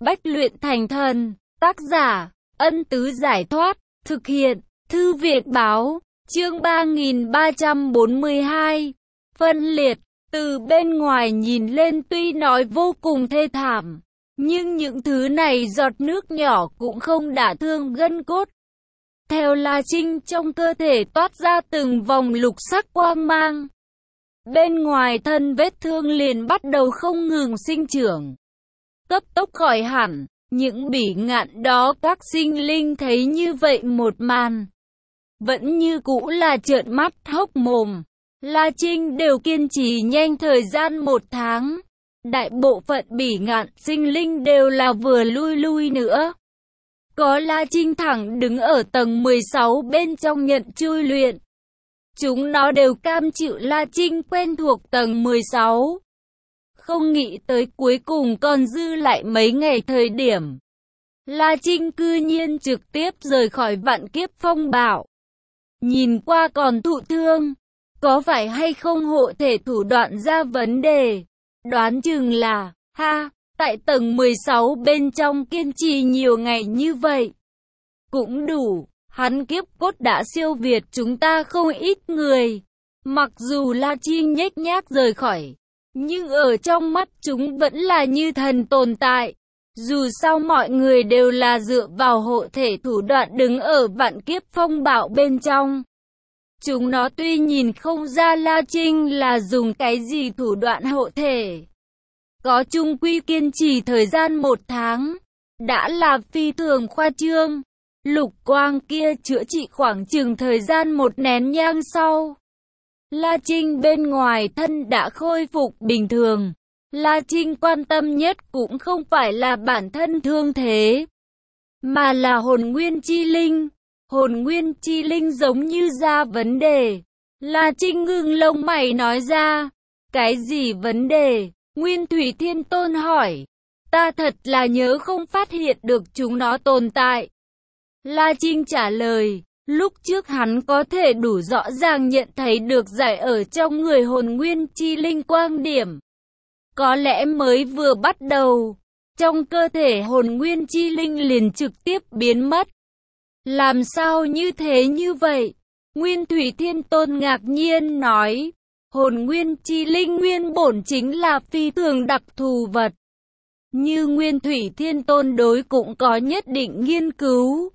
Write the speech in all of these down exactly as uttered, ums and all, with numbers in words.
bách luyện thành thần. Tác giả, Ân Tứ Giải Thoát. Thực hiện, Thư viện Báo. Chương ba nghìn ba trăm bốn mươi hai. Phân liệt. Từ bên ngoài nhìn lên tuy nói vô cùng thê thảm, nhưng những thứ này giọt nước nhỏ cũng không đả thương gân cốt. Theo La Trinh, trong cơ thể toát ra từng vòng lục sắc quang mang. Bên ngoài thân vết thương liền bắt đầu không ngừng sinh trưởng, cấp tốc khỏi hẳn. Những bỉ ngạn đó các sinh linh thấy như vậy một màn, vẫn như cũ là trợn mắt hốc mồm. La Trinh đều kiên trì nhanh thời gian một tháng. Đại bộ phận bỉ ngạn sinh linh đều là vừa lui lui nữa. Có La Trinh thẳng đứng ở tầng mười sáu bên trong nhận chui luyện. Chúng nó đều cam chịu La Trinh quen thuộc tầng mười sáu. Không nghĩ tới cuối cùng còn dư lại mấy ngày thời điểm, La Trinh cư nhiên trực tiếp rời khỏi vạn kiếp phong bạo. Nhìn qua còn thụ thương, có phải hay không hộ thể thủ đoạn ra vấn đề? Đoán chừng là, ha, tại tầng mười sáu bên trong kiên trì nhiều ngày như vậy cũng đủ. Hắn kiếp cốt đã siêu việt chúng ta không ít người. Mặc dù La Trinh nhếch nhác rời khỏi, nhưng ở trong mắt chúng vẫn là như thần tồn tại. Dù sao mọi người đều là dựa vào hộ thể thủ đoạn đứng ở vạn kiếp phong bạo bên trong. Chúng nó tuy nhìn không ra La Trinh là dùng cái gì thủ đoạn hộ thể, có chung quy kiên trì thời gian một tháng, đã là phi thường khoa trương. Lục quang kia chữa trị khoảng chừng thời gian một nén nhang sau, La Trinh bên ngoài thân đã khôi phục bình thường. La Trinh quan tâm nhất cũng không phải là bản thân thương thế, mà là hồn nguyên chi linh. Hồn nguyên chi linh giống như ra vấn đề. La Trinh ngưng lông mày nói ra. Cái gì vấn đề? Nguyên Thủy Thiên Tôn hỏi. Ta thật là nhớ không phát hiện được chúng nó tồn tại. La Trinh trả lời. Lúc trước hắn có thể đủ rõ ràng nhận thấy được giải ở trong người hồn nguyên chi linh quang điểm. Có lẽ mới vừa bắt đầu, trong cơ thể hồn nguyên chi linh liền trực tiếp biến mất. Làm sao như thế như vậy? Nguyên Thủy Thiên Tôn ngạc nhiên nói. Hồn nguyên chi linh nguyên bổn chính là phi thường đặc thù vật. Như Nguyên Thủy Thiên Tôn đối cũng có nhất định nghiên cứu.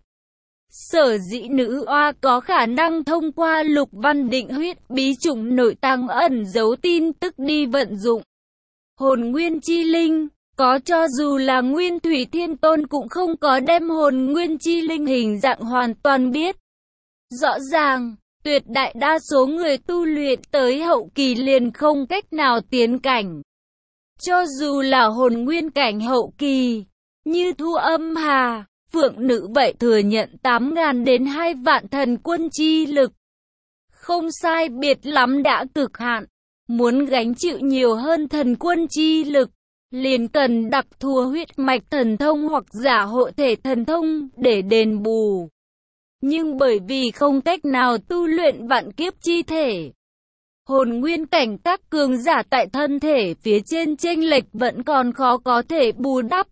Sở dĩ nữ oa có khả năng thông qua lục văn định huyết bí chủng nội tàng ẩn giấu tin tức đi vận dụng hồn nguyên chi linh, có cho dù là Nguyên Thủy Thiên Tôn cũng không có đem hồn nguyên chi linh hình dạng hoàn toàn biết. Rõ ràng, tuyệt đại đa số người tu luyện tới hậu kỳ liền không cách nào tiến cảnh. Cho dù là hồn nguyên cảnh hậu kỳ, như Thu Âm Hà, Phượng Nữ vậy thừa nhận tám nghìn đến hai vạn thần quân chi lực. Không sai biệt lắm đã cực hạn. Muốn gánh chịu nhiều hơn thần quân chi lực, liền cần đặc thù huyết mạch thần thông hoặc giả hộ thể thần thông để đền bù. Nhưng bởi vì không cách nào tu luyện vạn kiếp chi thể, hồn nguyên cảnh các cường giả tại thân thể phía trên chênh lệch vẫn còn khó có thể bù đắp.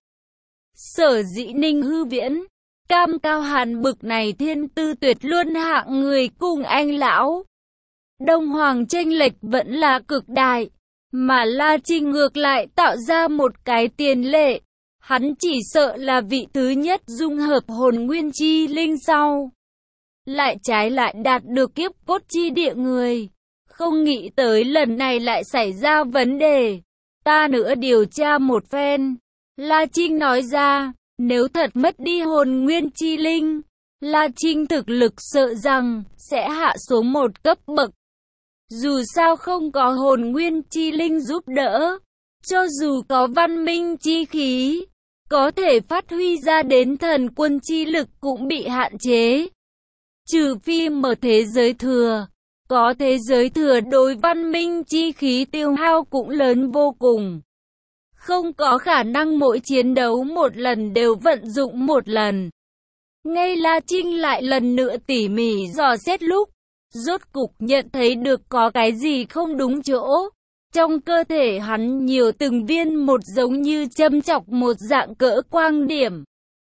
Sở dĩ Ninh Hư Viễn, Cam Cao Hàn bực này thiên tư tuyệt luân hạng người cùng anh lão Đông Hoàng chênh lệch vẫn là cực đại, mà La Trinh ngược lại tạo ra một cái tiền lệ. Hắn chỉ sợ là vị thứ nhất dung hợp hồn nguyên chi linh sau, lại trái lại đạt được kiếp cốt chi địa người. Không nghĩ tới lần này lại xảy ra vấn đề. Ta nữa điều tra một phen. La Trinh nói ra, nếu thật mất đi hồn nguyên chi linh, La Trinh thực lực sợ rằng sẽ hạ xuống một cấp bậc. Dù sao không có hồn nguyên chi linh giúp đỡ, cho dù có văn minh chi khí, có thể phát huy ra đến thần quân chi lực cũng bị hạn chế. Trừ phi mở thế giới thừa, có thế giới thừa đối văn minh chi khí tiêu hao cũng lớn vô cùng. Không có khả năng mỗi chiến đấu một lần đều vận dụng một lần. Ngay La Trinh lại lần nữa tỉ mỉ dò xét lúc, rốt cục nhận thấy được có cái gì không đúng chỗ. Trong cơ thể hắn nhiều từng viên một giống như châm chọc một dạng cỡ quang điểm.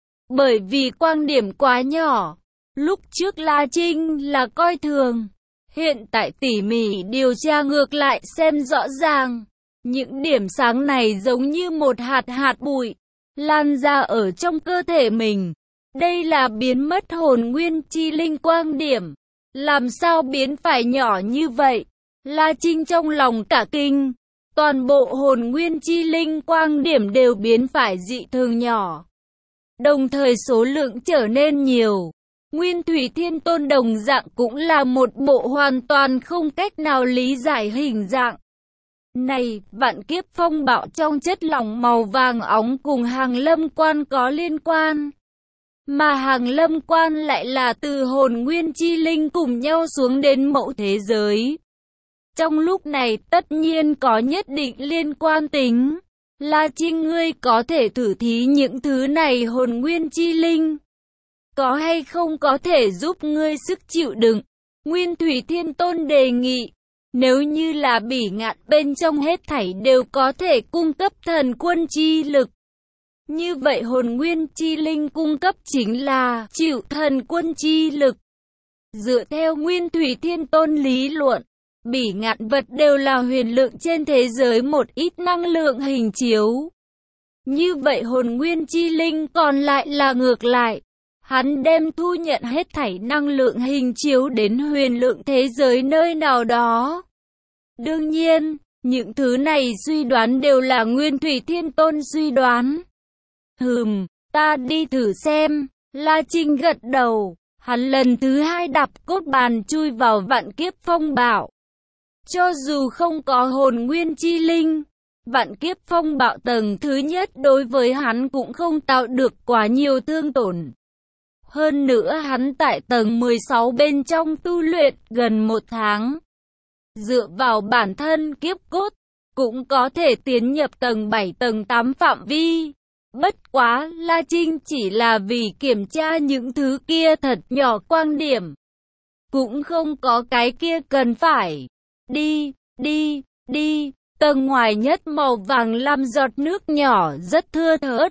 Bởi vì quang điểm quá nhỏ, lúc trước La Trinh là coi thường. Hiện tại tỉ mỉ điều tra ngược lại xem rõ ràng. Những điểm sáng này giống như một hạt hạt bụi, lan ra ở trong cơ thể mình. Đây là biến mất hồn nguyên chi linh quang điểm. Làm sao biến phải nhỏ như vậy? La Trinh trong lòng cả kinh. Toàn bộ hồn nguyên chi linh quang điểm đều biến phải dị thường nhỏ. Đồng thời số lượng trở nên nhiều. Nguyên Thủy Thiên Tôn đồng dạng cũng là một bộ hoàn toàn không cách nào lý giải hình dạng. Này, vạn kiếp phong bạo trong chất lỏng màu vàng óng cùng Hàng Lâm Quan có liên quan. Mà Hàng Lâm Quan lại là từ hồn nguyên chi linh cùng nhau xuống đến mẫu thế giới. Trong lúc này tất nhiên có nhất định liên quan tính. La Trinh, ngươi có thể thử thí những thứ này hồn nguyên chi linh. Có hay không có thể giúp ngươi sức chịu đựng? Nguyên Thủy Thiên Tôn đề nghị. Nếu như là bỉ ngạn bên trong hết thảy đều có thể cung cấp thần quân chi lực. Như vậy hồn nguyên chi linh cung cấp chính là chịu thần quân chi lực. Dựa theo Nguyên Thủy Thiên Tôn lý luận, bỉ ngạn vật đều là huyền lượng trên thế giới một ít năng lượng hình chiếu. Như vậy hồn nguyên chi linh còn lại là ngược lại. Hắn đem thu nhận hết thảy năng lượng hình chiếu đến huyền lượng thế giới nơi nào đó. Đương nhiên, những thứ này suy đoán đều là Nguyên Thủy Thiên Tôn suy đoán. Hừm, ta đi thử xem. La Trinh gật đầu. Hắn lần thứ hai đạp cốt bàn chui vào vạn kiếp phong bạo. Cho dù không có hồn nguyên chi linh, vạn kiếp phong bạo tầng thứ nhất đối với hắn cũng không tạo được quá nhiều thương tổn. Hơn nữa hắn tại tầng mười sáu bên trong tu luyện gần một tháng. Dựa vào bản thân kiếp cốt, cũng có thể tiến nhập tầng bảy tầng tám phạm vi. Bất quá, La Trinh chỉ là vì kiểm tra những thứ kia thật nhỏ quang điểm. Cũng không có cái kia cần phải. Đi, đi, đi, tầng ngoài nhất màu vàng lam giọt nước nhỏ rất thưa thớt.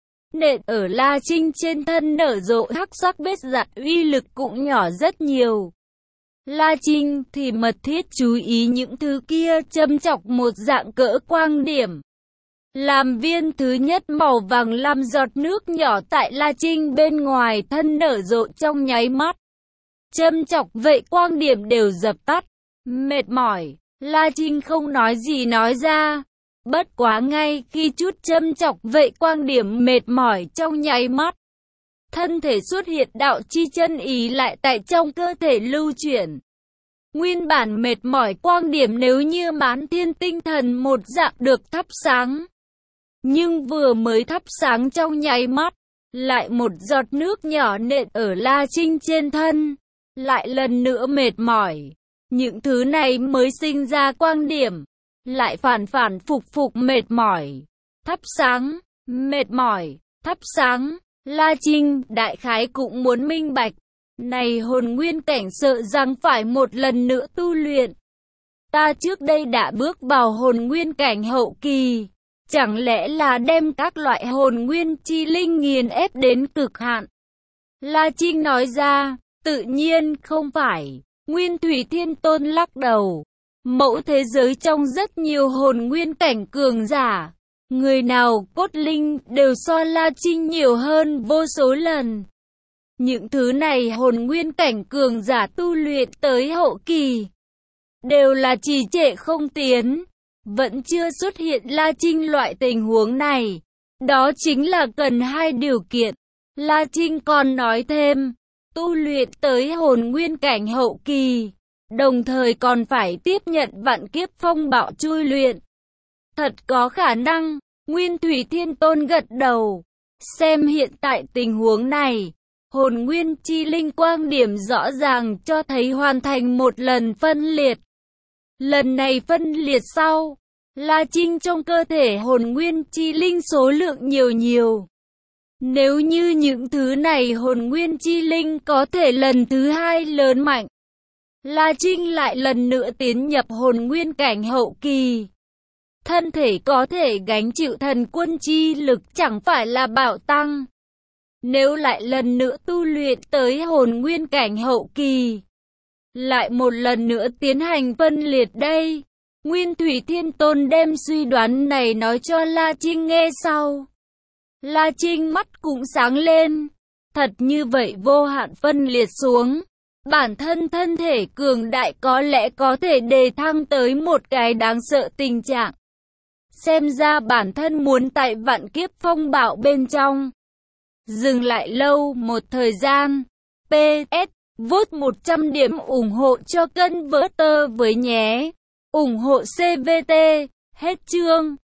Nện ở La Trinh trên thân nở rộ hắc sắc vết dạn, uy lực cũng nhỏ rất nhiều. La Trinh thì mật thiết chú ý những thứ kia châm chọc một dạng cỡ quang điểm. Làm viên thứ nhất màu vàng lam giọt nước nhỏ tại La Trinh bên ngoài thân nở rộ trong nháy mắt. Châm chọc vậy quang điểm đều dập tắt. Mệt mỏi, La Trinh không nói gì nói ra. Bất quá ngay khi chút châm chọc vậy quang điểm mệt mỏi trong nháy mắt. Thân thể xuất hiện đạo chi chân ý lại tại trong cơ thể lưu chuyển. Nguyên bản mệt mỏi quang điểm nếu như mãn thiên tinh thần một dạng được thắp sáng. Nhưng vừa mới thắp sáng trong nháy mắt, lại một giọt nước nhỏ nện ở La Trinh trên thân. Lại lần nữa mệt mỏi. Những thứ này mới sinh ra quang điểm. Lại phản phản phục phục mệt mỏi. Thắp sáng, mệt mỏi, thắp sáng. La Trinh đại khái cũng muốn minh bạch. Này hồn nguyên cảnh sợ rằng phải một lần nữa tu luyện. Ta trước đây đã bước vào hồn nguyên cảnh hậu kỳ. Chẳng lẽ là đem các loại hồn nguyên chi linh nghiền ép đến cực hạn? La Trinh nói ra, tự nhiên không phải. Nguyên Thủy Thiên Tôn lắc đầu. Mẫu thế giới trong rất nhiều hồn nguyên cảnh cường giả. Người nào cốt linh đều so La Trinh nhiều hơn vô số lần. Những thứ này hồn nguyên cảnh cường giả tu luyện tới hậu kỳ. Đều là trì trệ không tiến. Vẫn chưa xuất hiện La Trinh loại tình huống này. Đó chính là cần hai điều kiện. La Trinh còn nói thêm, tu luyện tới hồn nguyên cảnh hậu kỳ, đồng thời còn phải tiếp nhận vạn kiếp phong bạo chui luyện. Thật có khả năng, Nguyên Thủy Thiên Tôn gật đầu. Xem hiện tại tình huống này, hồn nguyên chi linh quang điểm rõ ràng cho thấy hoàn thành một lần phân liệt. Lần này phân liệt sau, La Trinh trong cơ thể hồn nguyên chi linh số lượng nhiều nhiều. Nếu như những thứ này hồn nguyên chi linh có thể lần thứ hai lớn mạnh, La Trinh lại lần nữa tiến nhập hồn nguyên cảnh hậu kỳ. Thân thể có thể gánh chịu thần quân chi lực chẳng phải là bạo tăng. Nếu lại lần nữa tu luyện tới hồn nguyên cảnh hậu kỳ, lại một lần nữa tiến hành phân liệt đây. Nguyên Thủy Thiên Tôn đem suy đoán này nói cho La Trinh nghe sau. La Trinh mắt cũng sáng lên. Thật như vậy vô hạn phân liệt xuống, bản thân thân thể cường đại có lẽ có thể đề thăng tới một cái đáng sợ tình trạng. Xem ra bản thân muốn tại vạn kiếp phong bạo bên trong dừng lại lâu một thời gian. pê ét Vote một trăm điểm ủng hộ cho kênh Vỡ Tơ với nhé. Ủng hộ xê vê tê. Hết chương.